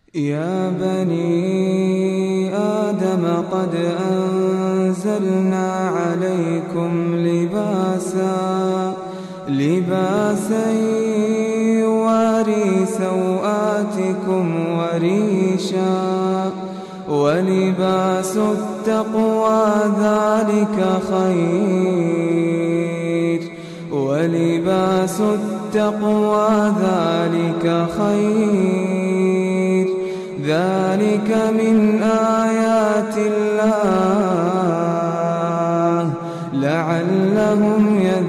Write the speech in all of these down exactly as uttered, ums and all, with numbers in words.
يا بني آدم قد أنزلنا عليكم لباسا لباسا يواري سوآتكم وريشا ولباس التقوى ذلك خير ولباس التقوى ذلك خير ذلك من آيات الله لعلهم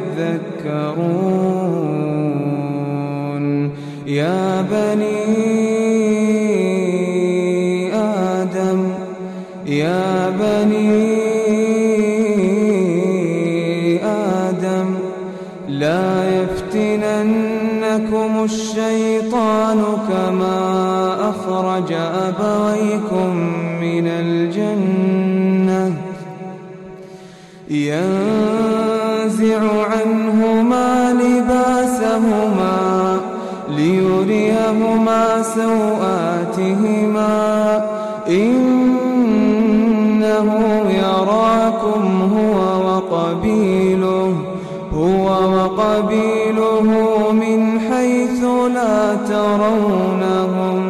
يذكرون. يا بني آدم يا بني آدم لا يفتننكم الشيطان كما أخرج أبويكم من الجنة ينزع عنهما لباسهما ليريهما سوآتهما إنه يراكم هو وقبيله هو وقبيله من حيث لا ترونهم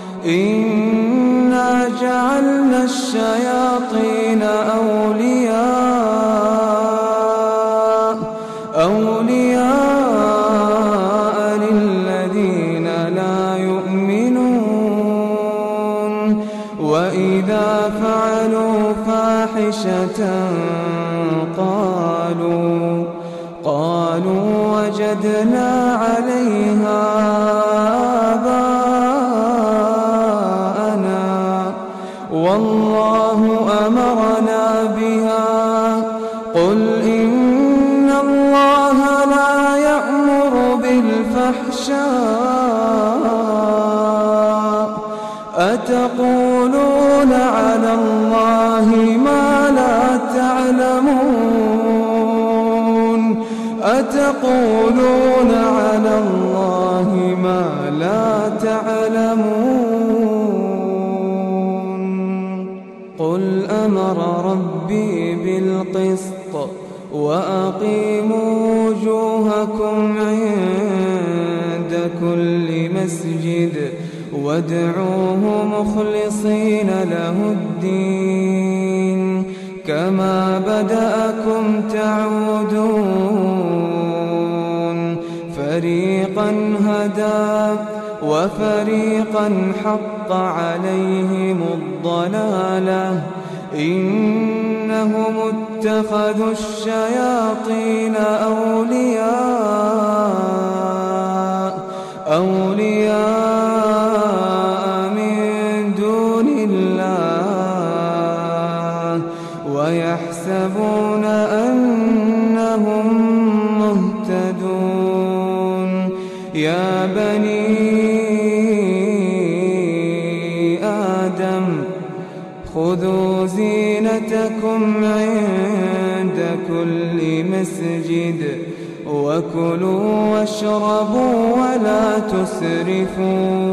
إنا جعلنا الشياطين أولياء أولياء للذين لا يؤمنون وإذا فعلوا فاحشة قالوا قالوا وجدنا عليها آباءنا والله أمرنا بها قل إن الله لا يأمر بالفحشاء أتقولون على الله ما لا تعلمون أتقولون على الله ما لا تعلمون. قل أمر ربي بالقسط وأقيموا وجوهكم عند كل مسجد وادعوه مخلصين له الدين كما بدأكم تعودون فريقا هدى وفريقا حق عليهم الضلالة إنهم اتخذوا الشياطين أولياء أولياء من دون الله ويحسبون أنهم مهتدون. يا بني آدم خذوا زينتكم عند كل مسجد وكلوا واشربوا ولا تسرفوا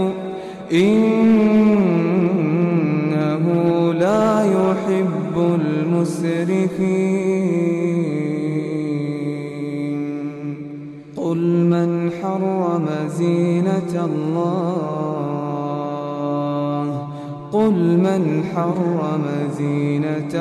إنه لا يحب المسرفين. قل من حرم زينة الله قل من حرم زينة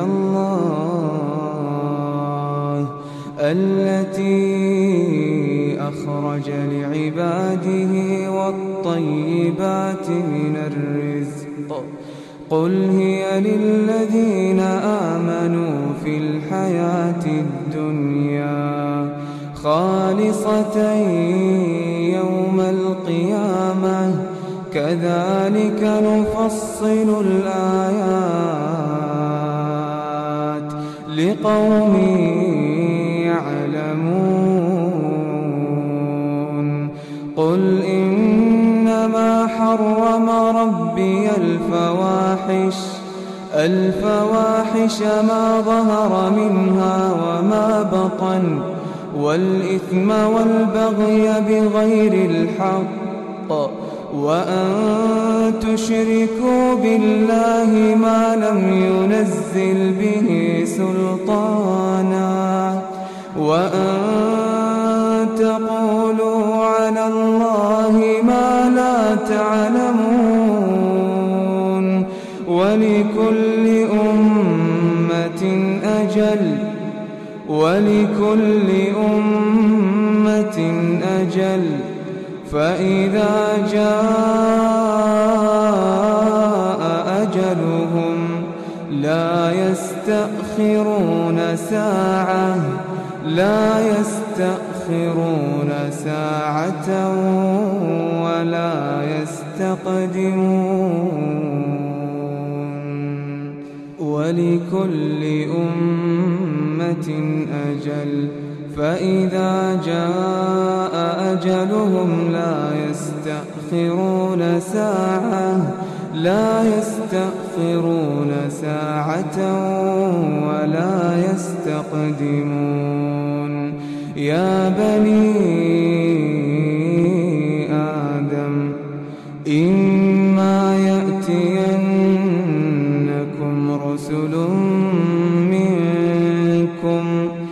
الله التي أخرج لعباده والطيبات من الرزق قل هي للذين آمنوا في الحياة الدنيا خالصة يوم القيامة كذلك نفصل الآيات لقوم يعلمون. قل إنما حرم ربي الفواحش الفواحش ما ظهر منها وما بطن والإثم والبغي بغير الحق وأن تشركوا بالله ما لم ينزل به سلطانا وأن تقولوا على الله ما لا تعلمون ولكل أمة أجل ولكل أمة أجل فإذا جاء أجلهم لا يستأخرون ساعة لا يستأخرون ساعة ولا يستقدمون ولكل أمة أجل فإذا جاء أجلهم لا يستأخرون ساعة لا يستأخرون ساعة ولا يستقدمون يا بني آدم إما يأتينكم رسل منكم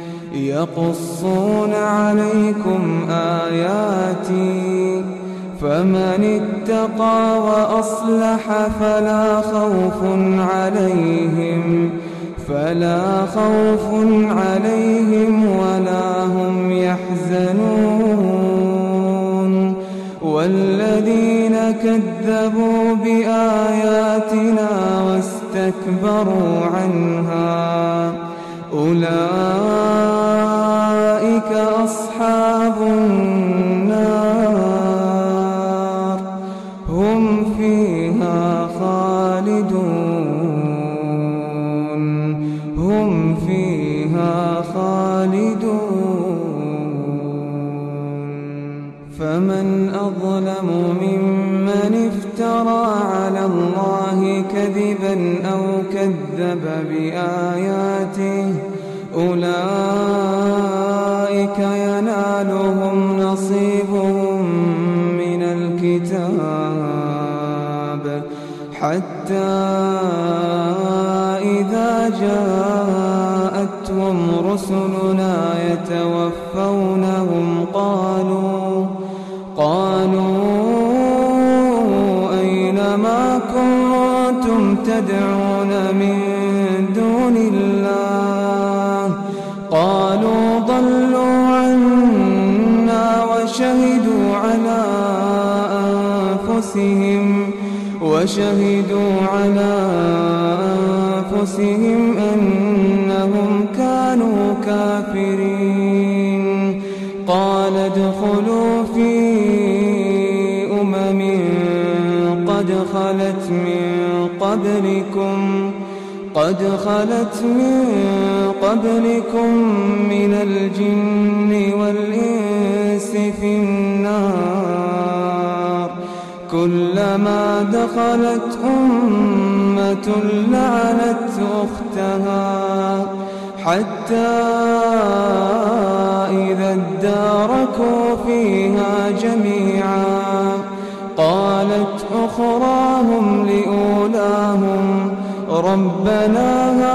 يقصون عليكم آياتي فمن اتقى وأصلح فلا خوف عليهم فلا خوف عليهم ولا هم يحزنون والذين كذبوا بآياتنا واستكبروا عنها أولئك أصحاب النار هم فيها خالدون هم فيها خالدون فمن أظلم ممن افترى على الله كذبا أو كذب بآياته أولئك ينالهم نصيبهم من الكتاب حتى إذا جاءتهم رسلنا يتوفونهم قالوا قالوا أين ما كنتم تدعون من دون الله قالوا ضلوا عنا وشهدوا على أنفسهم وشهدوا على أنفسهم أنهم كانوا كافرين قال ادخلوا في أمم قد خلت من قبلكم قد خلت من قبلكم من الجن والإنس في النار كلما دخلت أمة لعنت أختها حتى إذا اداركوا فيها جميعا قالت أخراهم لأولاهم ربنا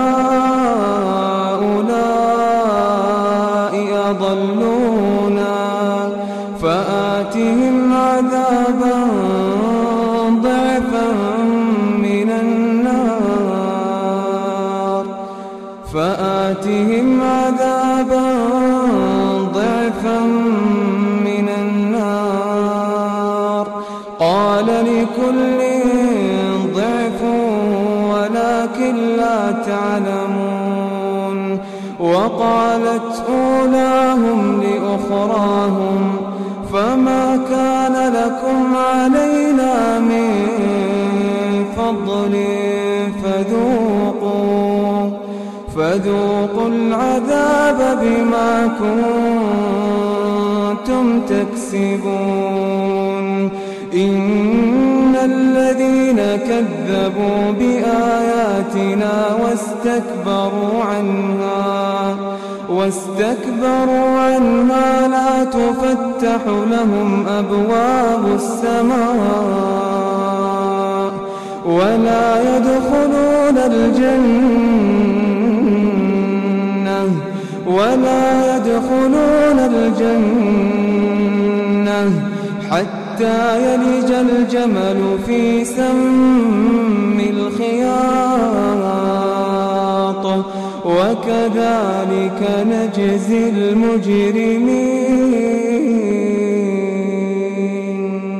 هؤلاء أضلونا فآتهم عذابا ضعفا من النار فآتهم عذابا ضعفا من النار قال لكل ضعف ولكن لا تعلمون وقالت أولاهم لأخراهم فما كان لكم علينا من فضل فذوقوا فذوقوا العذاب بما كنتم تكسبون إن الذين كذبوا بآياتنا واستكبروا عنها واستكبروا عنها لا تفتح لهم أبواب السماء ولا يدخلون الجنة ولا يدخلون الجنة حتى يلج الجمل في سم الخياط وكذلك نجزي المجرمين.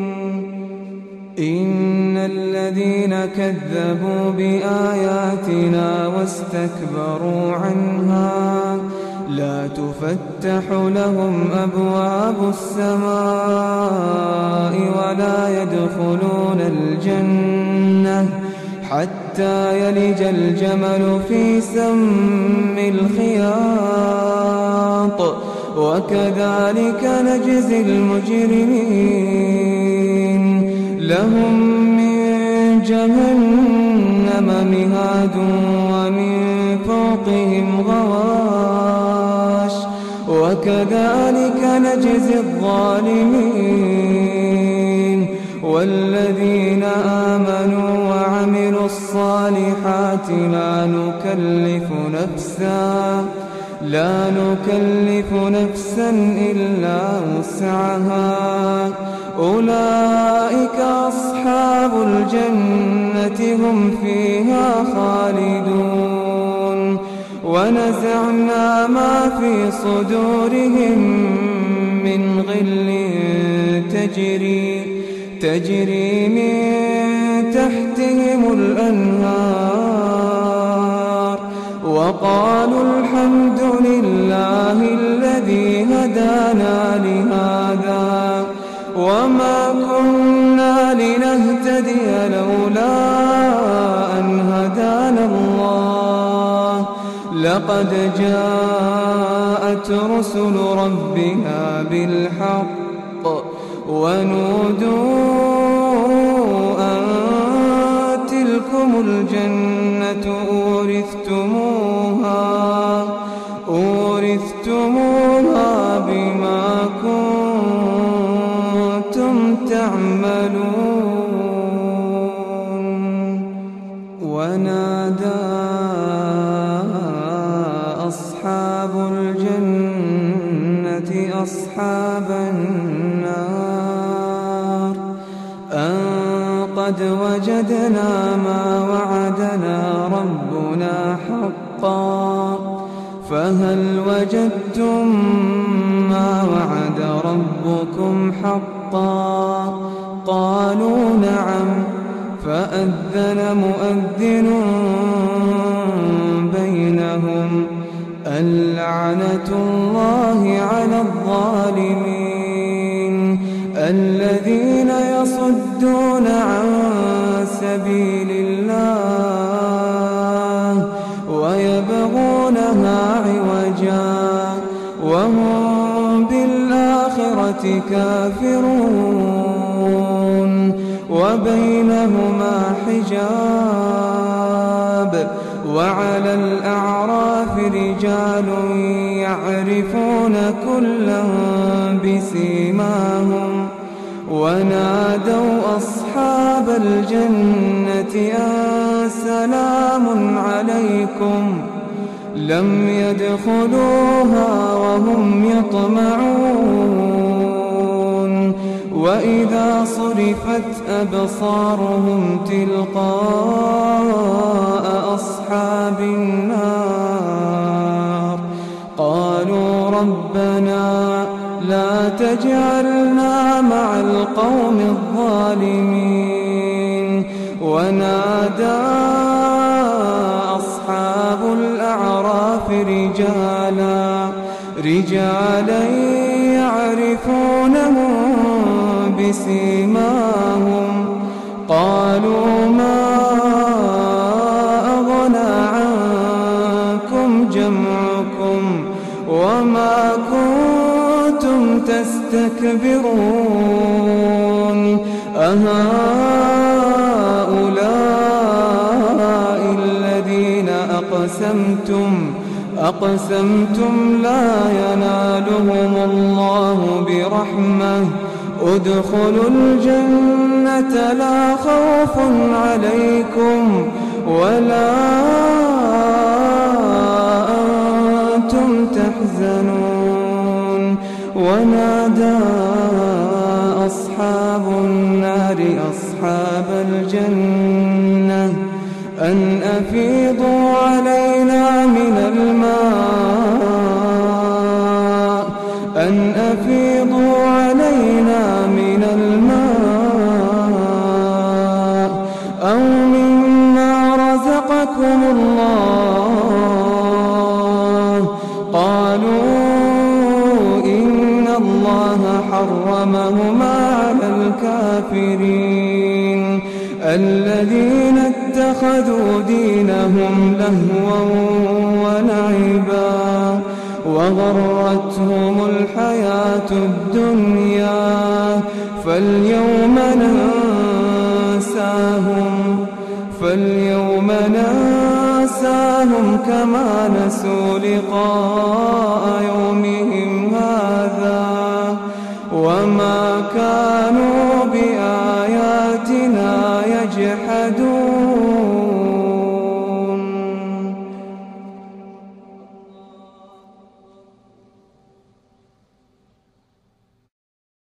إن الذين كذبوا بآياتنا واستكبروا عنها لا تفتح لهم أبواب السماء ولا يدخلون الجنة حتى يلج الجمل في سم الخياط وكذلك نجزي المجرمين. لهم من جهنم مهاد ومن فوقهم غواش وكذلك نجزي الظالمين. والذين آمنوا وعملوا الصالحات لا نكلف نفسا لا نكلف نفسا إلا وسعها أولئك أصحاب الجنة هم فيها خالدون. ونزعنا ما في صدورهم من غل تجري تجري من تحتهم الأنهار وقالوا الحمد لله الذي هدانا لهذا وما كنا لنهتدي لولا أن هدانا الله لقد جاءت رسل ربنا بالحق ونودوا أن تلكم الجنة أورثتموها أورثتموها بما كنتم تعملون. ونادى أصحاب الجنة أصحاب النار أن قد وجدنا ما وعدنا ربنا حقا فهل وجدتم ما وعد ربكم حقا قالوا نعم فأذن مؤذن بينهم اللعنة الله على الظالمين الذين يصدون عن سبيل الله ويبغونها عوجا وهم بالآخرة كافرون وبينهما حجاب. وعلى الأعراف رجال يعرفون كلا بسيماهم ونادوا أصحاب الجنة أن سلام عليكم لم يدخلوها وهم يطمعون. وإذا صرفت أبصارهم تلقاء أصحاب النار قالوا ربنا لا تجعلنا مع القوم الظالمين. ونادى أصحاب الأعراف رجالا رجالا يعرفونهم بسيماهم قالوا ما أغنى عنكم جمعكم وما كنتم تستكبرون أهؤلاء الذين أقسمتم أقسمتم لا ينالهم الله برحمة ادخلوا الجنة لا خوف عليكم ولا أنتم تحزنون. ونادى أصحاب النار أصحاب الجنة أن أفيضوا علينا من الماء أن أفيضوا علينا من الماء أو مما رزقكم الله. قالوا إن الله حرمهما على الكافرين الذين اتخذوا دينهم لهوا ولعبا وغرتهم الحياة الدنيا فاليوم ننساهم فاليوم ننساهم كما نسوا لقاء